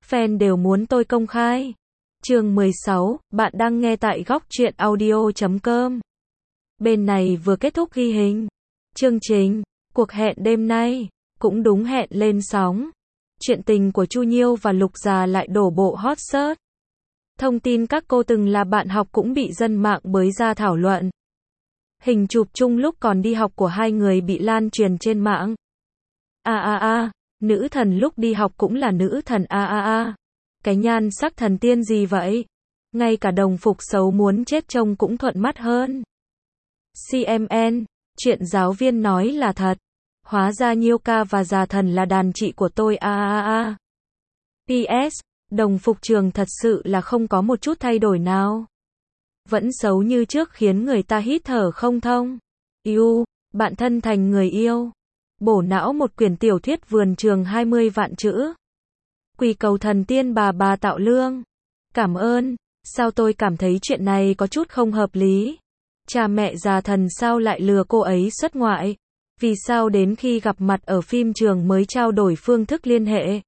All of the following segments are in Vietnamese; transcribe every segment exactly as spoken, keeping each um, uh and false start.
fan đều muốn tôi công khai. Chương mười sáu, bạn đang nghe tại góc truyện audio chấm com. Bên này vừa kết thúc ghi hình. Chương trình, cuộc hẹn đêm nay, cũng đúng hẹn lên sóng. Chuyện tình của Chu Nhiêu và Lục Già lại đổ bộ hot search. Thông tin các cô từng là bạn học cũng bị dân mạng bới ra thảo luận. Hình chụp chung lúc còn đi học của hai người bị lan truyền trên mạng. A a a, nữ thần lúc đi học cũng là nữ thần a a a. Cái nhan sắc thần tiên gì vậy? Ngay cả đồng phục xấu muốn chết trông cũng thuận mắt hơn. xê em en, chuyện giáo viên nói là thật. Hóa ra Nhiêu ca và Già Thần là đàn chị của tôi a a a. pê ét, đồng phục trường thật sự là không có một chút thay đổi nào. Vẫn xấu như trước khiến người ta hít thở không thông. Yêu, bạn thân thành người yêu. Bổ não một quyển tiểu thuyết vườn trường hai mươi vạn chữ. Quỳ cầu thần tiên bà bà tạo lương. Cảm ơn, sao tôi cảm thấy chuyện này có chút không hợp lý. Cha mẹ Già Thần sao lại lừa cô ấy xuất ngoại? Vì sao đến khi gặp mặt ở phim trường mới trao đổi phương thức liên hệ?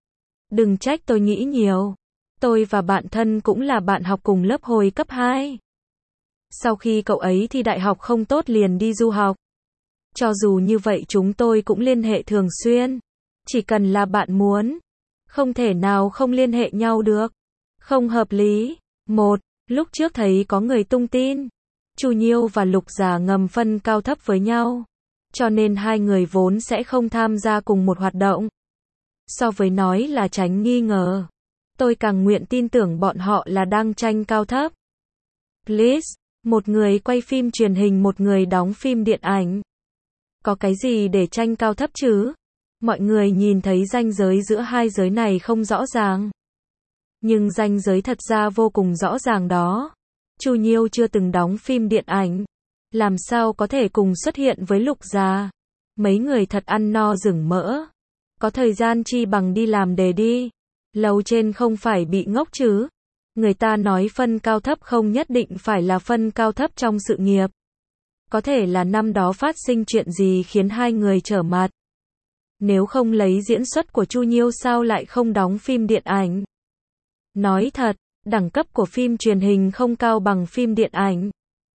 Đừng trách tôi nghĩ nhiều. Tôi và bạn thân cũng là bạn học cùng lớp hồi cấp hai. Sau khi cậu ấy thi đại học không tốt liền đi du học. Cho dù như vậy chúng tôi cũng liên hệ thường xuyên. Chỉ cần là bạn muốn. Không thể nào không liên hệ nhau được. Không hợp lý. Một, lúc trước thấy có người tung tin. Chu Nhiêu và Lục Già ngầm phân cao thấp với nhau. Cho nên hai người vốn sẽ không tham gia cùng một hoạt động. So với nói là tránh nghi ngờ. Tôi càng nguyện tin tưởng bọn họ là đang tranh cao thấp. Please, một người quay phim truyền hình một người đóng phim điện ảnh. Có cái gì để tranh cao thấp chứ? Mọi người nhìn thấy ranh giới giữa hai giới này không rõ ràng. Nhưng ranh giới thật ra vô cùng rõ ràng đó. Chu Nhiêu chưa từng đóng phim điện ảnh. Làm sao có thể cùng xuất hiện với Lục Già? Mấy người thật ăn no rừng mỡ. Có thời gian chi bằng đi làm đề đi. Lầu trên không phải bị ngốc chứ. Người ta nói phân cao thấp không nhất định phải là phân cao thấp trong sự nghiệp. Có thể là năm đó phát sinh chuyện gì khiến hai người trở mặt. Nếu không lấy diễn xuất của Chu Nhiêu sao lại không đóng phim điện ảnh? Nói thật, đẳng cấp của phim truyền hình không cao bằng phim điện ảnh.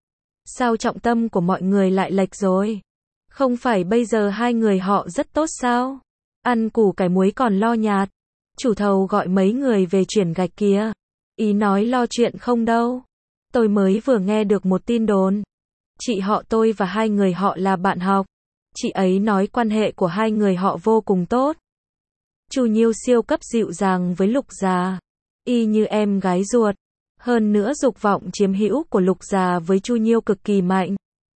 Sao trọng tâm của mọi người lại lệch rồi? Không phải bây giờ hai người họ rất tốt sao? Ăn củ cải muối còn lo nhạt. Chủ thầu gọi mấy người về chuyển gạch kia. Ý nói lo chuyện không đâu. Tôi mới vừa nghe được một tin đồn. Chị họ tôi và hai người họ là bạn học. Chị ấy nói quan hệ của hai người họ vô cùng tốt. Chu Nhiêu siêu cấp dịu dàng với Lục Già. Y như em gái ruột. Hơn nữa dục vọng chiếm hữu của Lục Già với Chu Nhiêu cực kỳ mạnh.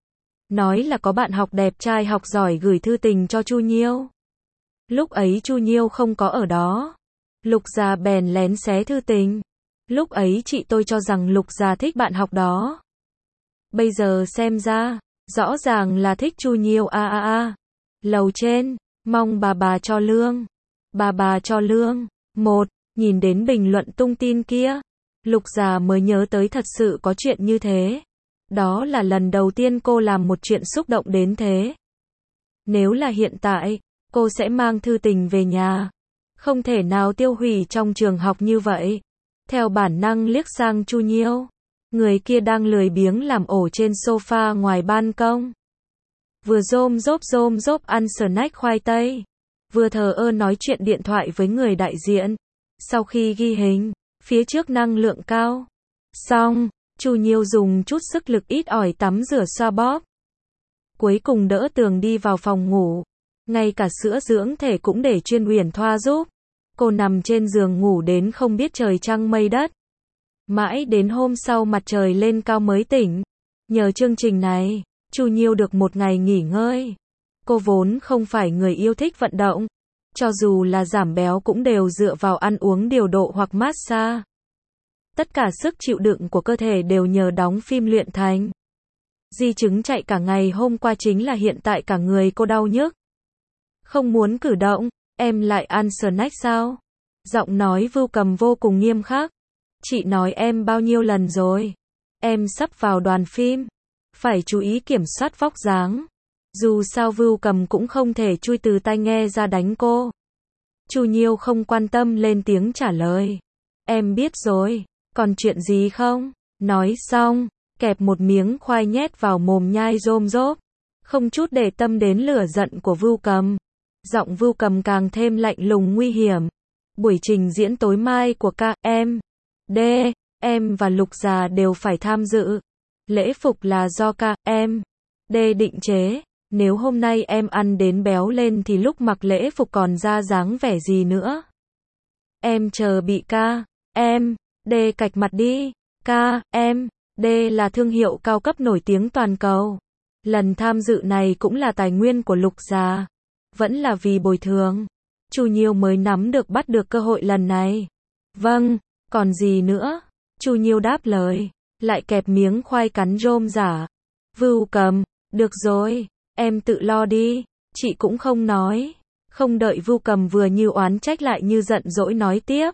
Nói là có bạn học đẹp trai học giỏi gửi thư tình cho Chu Nhiêu. Lúc ấy Chu Nhiêu không có ở đó. Lục Già bèn lén xé thư tình. Lúc ấy chị tôi cho rằng Lục Già thích bạn học đó. Bây giờ xem ra, rõ ràng là thích Chu Nhiêu a a a. Lầu trên, mong bà bà cho lương. Bà bà cho lương. Một, nhìn đến bình luận tung tin kia. Lục Già mới nhớ tới thật sự có chuyện như thế. Đó là lần đầu tiên cô làm một chuyện xúc động đến thế. Nếu là hiện tại, cô sẽ mang thư tình về nhà. Không thể nào tiêu hủy trong trường học như vậy. Theo bản năng liếc sang Chu Nhiêu. Người kia đang lười biếng làm ổ trên sofa ngoài ban công. Vừa rôm rốp rôm rốp ăn snack khoai tây. Vừa thờ ơ nói chuyện điện thoại với người đại diện. Sau khi ghi hình, phía trước năng lượng cao. Xong, Chu Nhiêu dùng chút sức lực ít ỏi tắm rửa xoa bóp. Cuối cùng đỡ Tường đi vào phòng ngủ. Ngay cả sữa dưỡng thể cũng để chuyên uyển thoa giúp. Cô nằm trên giường ngủ đến không biết trời trăng mây đất. Mãi đến hôm sau mặt trời lên cao mới tỉnh. Nhờ chương trình này, Chu Nhiêu được một ngày nghỉ ngơi. Cô vốn không phải người yêu thích vận động. Cho dù là giảm béo cũng đều dựa vào ăn uống điều độ hoặc massage. Tất cả sức chịu đựng của cơ thể đều nhờ đóng phim luyện thành. Di chứng chạy cả ngày hôm qua chính là hiện tại cả người cô đau nhức. Không muốn cử động, em lại ăn snack sao? Giọng nói Vưu Cầm vô cùng nghiêm khắc. Chị nói em bao nhiêu lần rồi? Em sắp vào đoàn phim. Phải chú ý kiểm soát vóc dáng. Dù sao Vưu Cầm cũng không thể chui từ tai nghe ra đánh cô. Chu Nhiêu không quan tâm lên tiếng trả lời. Em biết rồi, còn chuyện gì không? Nói xong, kẹp một miếng khoai nhét vào mồm nhai rôm rốp, không chút để tâm đến lửa giận của Vưu Cầm. Giọng Vưu Cầm càng thêm lạnh lùng nguy hiểm. Buổi trình diễn tối mai của ca em D, em và Lục Già đều phải tham dự. Lễ phục là do ca em D định chế. Nếu hôm nay em ăn đến béo lên thì lúc mặc lễ phục còn ra dáng vẻ gì nữa? Em chờ bị ca em D cạch mặt đi. Ca em D là thương hiệu cao cấp nổi tiếng toàn cầu. Lần tham dự này cũng là tài nguyên của Lục Già. Vẫn là vì bồi thường, Chu Nhiêu mới nắm được bắt được cơ hội lần này. Vâng, còn gì nữa? Chu Nhiêu đáp lời, lại kẹp miếng khoai cắn rôm giả. Vưu Cầm, được rồi, em tự lo đi, chị cũng không nói. Không đợi Vưu Cầm vừa như oán trách lại như giận dỗi nói tiếp.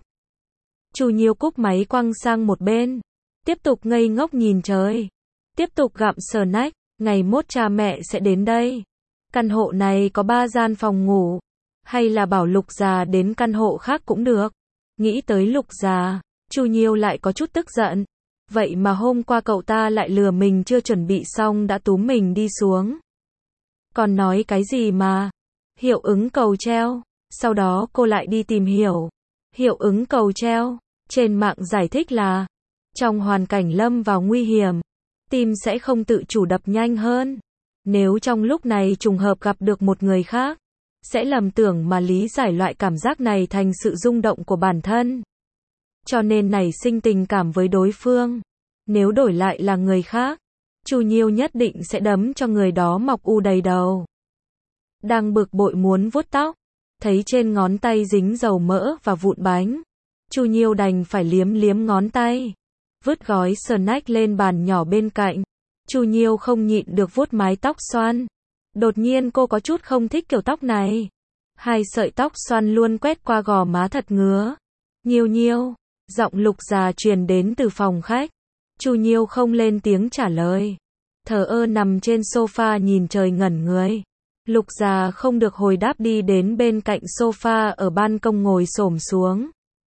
Chu Nhiêu cúp máy quăng sang một bên, tiếp tục ngây ngốc nhìn trời, tiếp tục gặm snack. Ngày mốt cha mẹ sẽ đến đây. Căn hộ này có ba gian phòng ngủ, hay là bảo Lục Già đến căn hộ khác cũng được. Nghĩ tới Lục Già, Chu Nhiêu lại có chút tức giận. Vậy mà hôm qua cậu ta lại lừa mình chưa chuẩn bị xong đã túm mình đi xuống. Còn nói cái gì mà hiệu ứng cầu treo. Sau đó cô lại đi tìm hiểu. Hiệu ứng cầu treo, trên mạng giải thích là trong hoàn cảnh lâm vào nguy hiểm, tim sẽ không tự chủ đập nhanh hơn. Nếu trong lúc này trùng hợp gặp được một người khác, sẽ lầm tưởng mà lý giải loại cảm giác này thành sự rung động của bản thân. Cho nên nảy sinh tình cảm với đối phương. Nếu đổi lại là người khác, Chu Nhiêu nhất định sẽ đấm cho người đó mọc u đầy đầu. Đang bực bội muốn vuốt tóc, thấy trên ngón tay dính dầu mỡ và vụn bánh, Chu Nhiêu đành phải liếm liếm ngón tay, vứt gói snack lên bàn nhỏ bên cạnh. Chu Nhiêu không nhịn được vuốt mái tóc xoăn. Đột nhiên cô có chút không thích kiểu tóc này. Hai sợi tóc xoăn luôn quét qua gò má thật ngứa. Nhiêu Nhiêu, giọng Lục Già truyền đến từ phòng khách. Chu Nhiêu không lên tiếng trả lời, thờ ơ nằm trên sofa nhìn trời ngẩn người. Lục Già không được hồi đáp đi đến bên cạnh sofa ở ban công ngồi xổm xuống.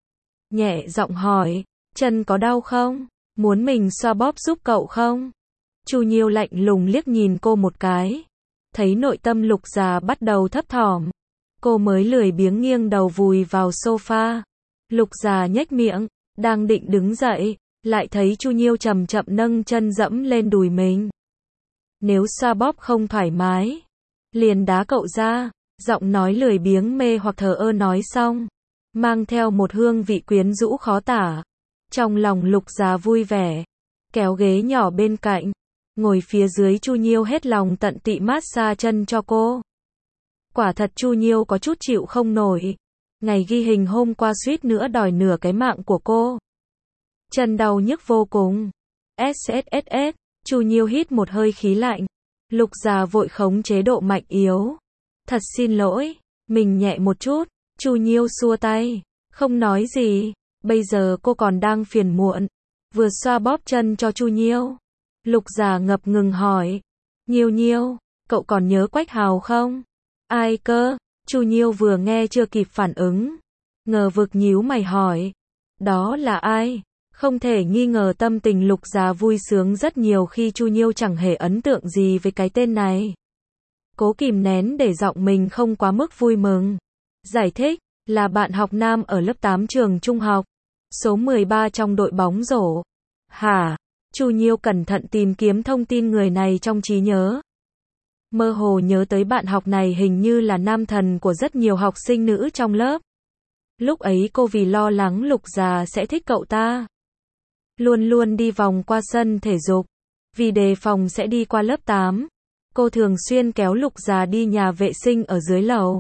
Nhẹ giọng hỏi, chân có đau không? Muốn mình xoa bóp giúp cậu không? Chu Nhiêu lạnh lùng liếc nhìn cô một cái. Thấy nội tâm Lục Già bắt đầu thấp thỏm, cô mới lười biếng nghiêng đầu vùi vào sofa. Lục Già nhếch miệng, đang định đứng dậy, lại thấy Chu Nhiêu chậm chậm nâng chân dẫm lên đùi mình. Nếu xoa bóp không thoải mái, liền đá cậu ra. Giọng nói lười biếng mê hoặc thờ ơ nói xong, mang theo một hương vị quyến rũ khó tả. Trong lòng Lục Già vui vẻ, kéo ghế nhỏ bên cạnh, ngồi phía dưới Chu Nhiêu hết lòng tận tị massage chân cho cô. Quả thật Chu Nhiêu có chút chịu không nổi. Ngày ghi hình hôm qua suýt nữa đòi nửa cái mạng của cô. Chân đau nhức vô cùng. ét ét ét ét, Chu Nhiêu hít một hơi khí lạnh. Lục Già vội khống chế độ mạnh yếu. Thật xin lỗi, mình nhẹ một chút. Chu Nhiêu xua tay, không nói gì. Bây giờ cô còn đang phiền muộn. Vừa xoa bóp chân cho Chu Nhiêu, Lục Già ngập ngừng hỏi, Nhiêu Nhiêu, cậu còn nhớ Quách Hào không? Ai cơ? Chu Nhiêu vừa nghe chưa kịp phản ứng, ngờ vực nhíu mày hỏi, đó là ai? Không thể nghi ngờ tâm tình Lục Già vui sướng rất nhiều khi Chu Nhiêu chẳng hề ấn tượng gì với cái tên này. Cố kìm nén để giọng mình không quá mức vui mừng. Giải thích, là bạn học nam ở lớp tám trường trung học, số mười ba trong đội bóng rổ. Hả? Chu Nhiêu cẩn thận tìm kiếm thông tin người này trong trí nhớ. Mơ hồ nhớ tới bạn học này hình như là nam thần của rất nhiều học sinh nữ trong lớp. Lúc ấy cô vì lo lắng Lục Già sẽ thích cậu ta, luôn luôn đi vòng qua sân thể dục. Vì đề phòng sẽ đi qua lớp tám, cô thường xuyên kéo Lục Già đi nhà vệ sinh ở dưới lầu.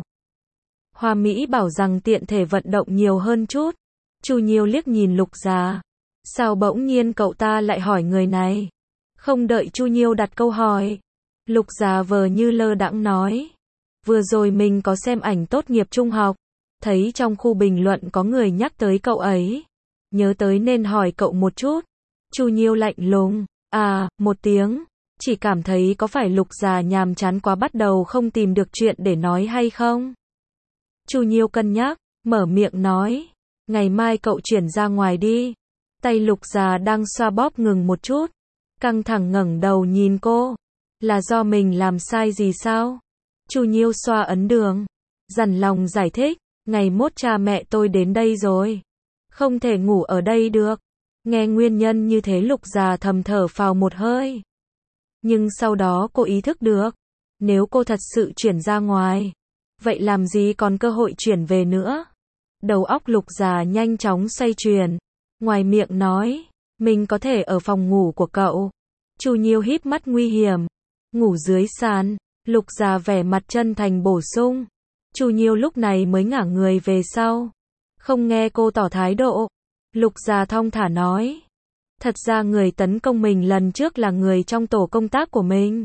Hoa Mỹ bảo rằng tiện thể vận động nhiều hơn chút. Chu Nhiêu liếc nhìn Lục Già. Sao bỗng nhiên cậu ta lại hỏi người này? Không đợi Chu Nhiêu đặt câu hỏi, Lục Già vờ như lơ đãng nói, vừa rồi mình có xem ảnh tốt nghiệp trung học, thấy trong khu bình luận có người nhắc tới cậu ấy, nhớ tới nên hỏi cậu một chút. Chu Nhiêu lạnh lùng, à, một tiếng, chỉ cảm thấy có phải Lục Già nhàm chán quá bắt đầu không tìm được chuyện để nói hay không? Chu Nhiêu cân nhắc, mở miệng nói, ngày mai cậu chuyển ra ngoài đi. Tay Lục Già đang xoa bóp ngừng một chút, căng thẳng ngẩng đầu nhìn cô, là do mình làm sai gì sao? Chu Nhiêu xoa ấn đường, dằn lòng giải thích, ngày mốt cha mẹ tôi đến đây rồi, không thể ngủ ở đây được. Nghe nguyên nhân như thế Lục Già thầm thở phào một hơi. Nhưng sau đó cô ý thức được, nếu cô thật sự chuyển ra ngoài, vậy làm gì còn cơ hội chuyển về nữa. Đầu óc Lục Già nhanh chóng xoay chuyển, ngoài miệng nói, mình có thể ở phòng ngủ của cậu. Chu Nhiêu híp mắt nguy hiểm, ngủ dưới sàn. Lục Già vẻ mặt chân thành bổ sung. Chu Nhiêu lúc này mới ngả người về sau, không nghe cô tỏ thái độ. Lục Già thong thả nói, thật ra người tấn công mình lần trước là người trong tổ công tác của mình.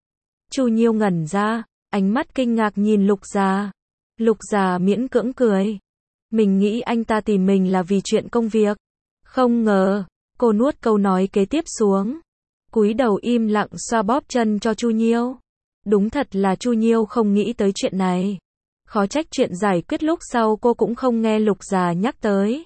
Chu Nhiêu ngẩn ra, ánh mắt kinh ngạc nhìn Lục Già. Lục Già miễn cưỡng cười, mình nghĩ anh ta tìm mình là vì chuyện công việc. Không ngờ, cô nuốt câu nói kế tiếp xuống, cúi đầu im lặng xoa bóp chân cho Chu Nhiêu. Đúng thật là Chu Nhiêu không nghĩ tới chuyện này. Khó trách chuyện giải quyết lúc sau cô cũng không nghe Lục Già nhắc tới.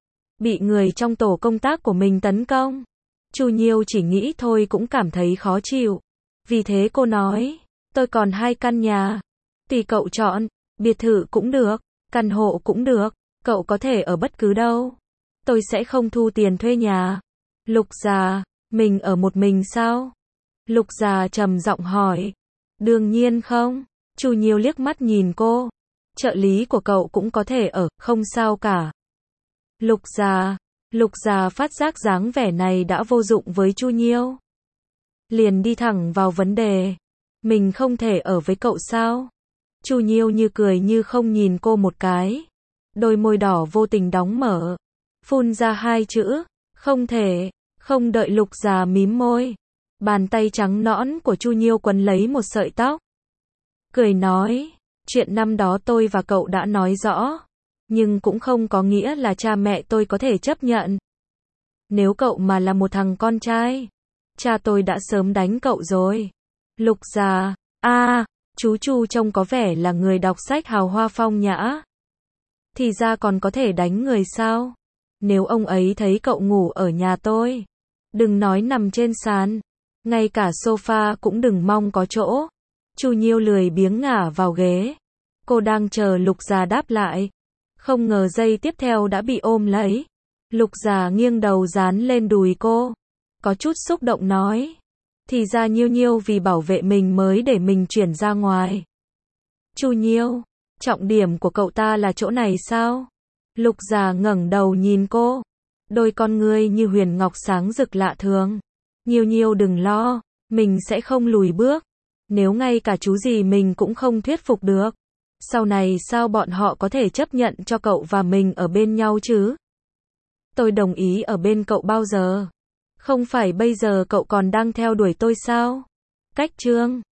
Bị người trong tổ công tác của mình tấn công. Chu Nhiêu chỉ nghĩ thôi cũng cảm thấy khó chịu. Vì thế cô nói, tôi còn hai căn nhà. Tùy cậu chọn, biệt thự cũng được, căn hộ cũng được, cậu có thể ở bất cứ đâu. Tôi sẽ không thu tiền thuê nhà. Lục Già, mình ở một mình sao? Lục Già trầm giọng hỏi. Đương nhiên không. Chu Nhiêu liếc mắt nhìn cô. Trợ lý của cậu cũng có thể ở, không sao cả. Lục Già, Lục Già phát giác dáng vẻ này đã vô dụng với Chu Nhiêu. Liền đi thẳng vào vấn đề. Mình không thể ở với cậu sao? Chu Nhiêu như cười như không nhìn cô một cái. Đôi môi đỏ vô tình đóng mở. Phun ra hai chữ, không thể. Không đợi Lục Già mím môi, bàn tay trắng nõn của Chu Nhiêu quấn lấy một sợi tóc. Cười nói, chuyện năm đó tôi và cậu đã nói rõ, nhưng cũng không có nghĩa là cha mẹ tôi có thể chấp nhận. Nếu cậu mà là một thằng con trai, cha tôi đã sớm đánh cậu rồi. Lục Già, a, chú Chu trông có vẻ là người đọc sách hào hoa phong nhã. Thì ra còn có thể đánh người sao? Nếu ông ấy thấy cậu ngủ ở nhà tôi, đừng nói nằm trên sàn, ngay cả sofa cũng đừng mong có chỗ. Chu Nhiêu lười biếng ngả vào ghế. Cô đang chờ Lục Già đáp lại. Không ngờ giây tiếp theo đã bị ôm lấy. Lục Già nghiêng đầu dán lên đùi cô. Có chút xúc động nói. Thì ra Nhiêu Nhiêu vì bảo vệ mình mới để mình chuyển ra ngoài. Chu Nhiêu, trọng điểm của cậu ta là chỗ này sao? Lục Già ngẩng đầu nhìn cô. Đôi con ngươi như huyền ngọc sáng rực lạ thường. Nhiêu Nhiêu đừng lo, mình sẽ không lùi bước. Nếu ngay cả chú gì mình cũng không thuyết phục được, sau này sao bọn họ có thể chấp nhận cho cậu và mình ở bên nhau chứ? Tôi đồng ý ở bên cậu bao giờ? Không phải bây giờ cậu còn đang theo đuổi tôi sao? Cách chương